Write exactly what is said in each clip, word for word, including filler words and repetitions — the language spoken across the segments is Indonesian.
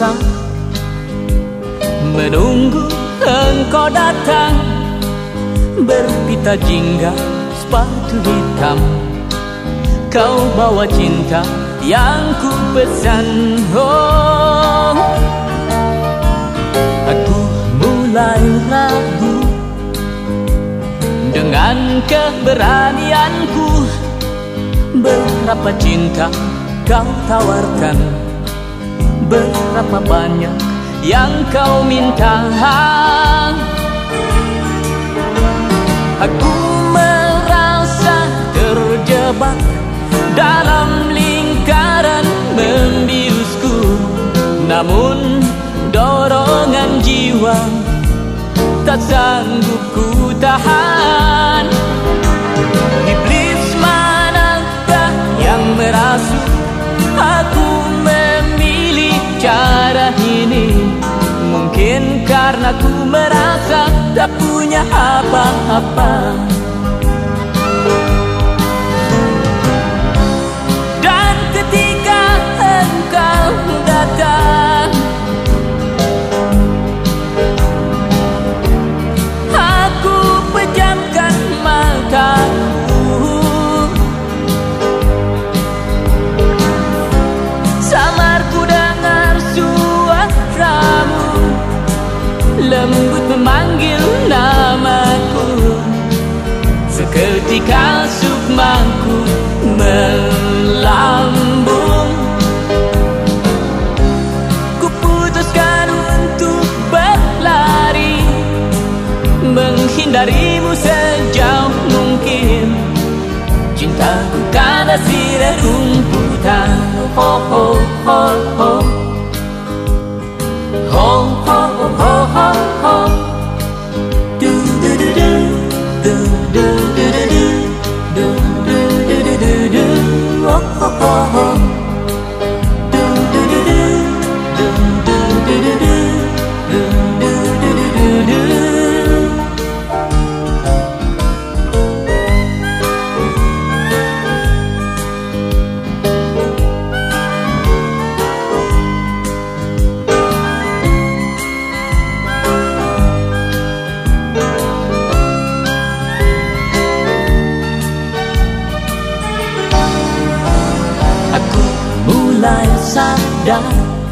resah, menunggu engkau datang, berpita jingga sepatu hitam. Kau bawa cinta yang ku pesan. Oh, aku mulai ragu dengan keberanianku. Berapa cinta kau tawarkan, berapa banyak yang kau minta. Aku merasa terjebak dalam lingkaran membiusku, namun dorongan jiwa tak sanggup ku tahan. Iblis manakah yang merasuk aku memilih cara ini? Mungkin karena ku merasa tak punya apa-apa. Dan ketika engkau datang, aku pejamkan mataku. Samar ku dengar suaramu, lembut memanggil namaku. Seketika sukmaku melambung. Ku putuskan untuk berlari, menghindarimu sejauh mungkin. Cintaku karena si rerumputan. Ho ho ho ho ho ho ho ho ho. Du du du du du du du du du du du du du du. Ho ho ho ho. Du du du du du du du du du du du du du du. Mulai sadar,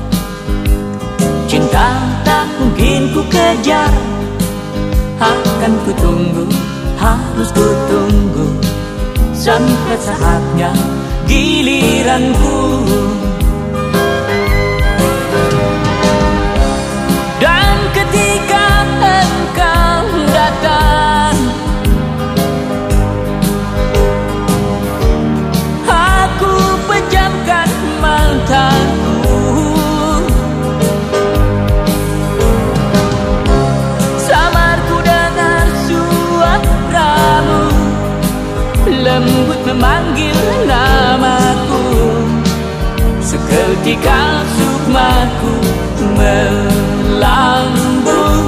cinta tak mungkin ku kejar. Akan ku tunggu, harus ku tunggu, sampai saatnya giliranku. Dan ketika engkau datang, aku pejamkan mataku. Samar ku dengar suaramu, lembut memanggil namaku. Seketika sukmaku melambung.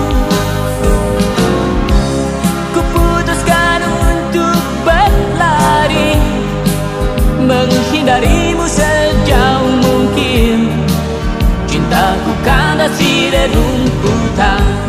Ku putuskan untuk berlari, menghindarimu sejauh mungkin. Cintaku karena si rerumputan.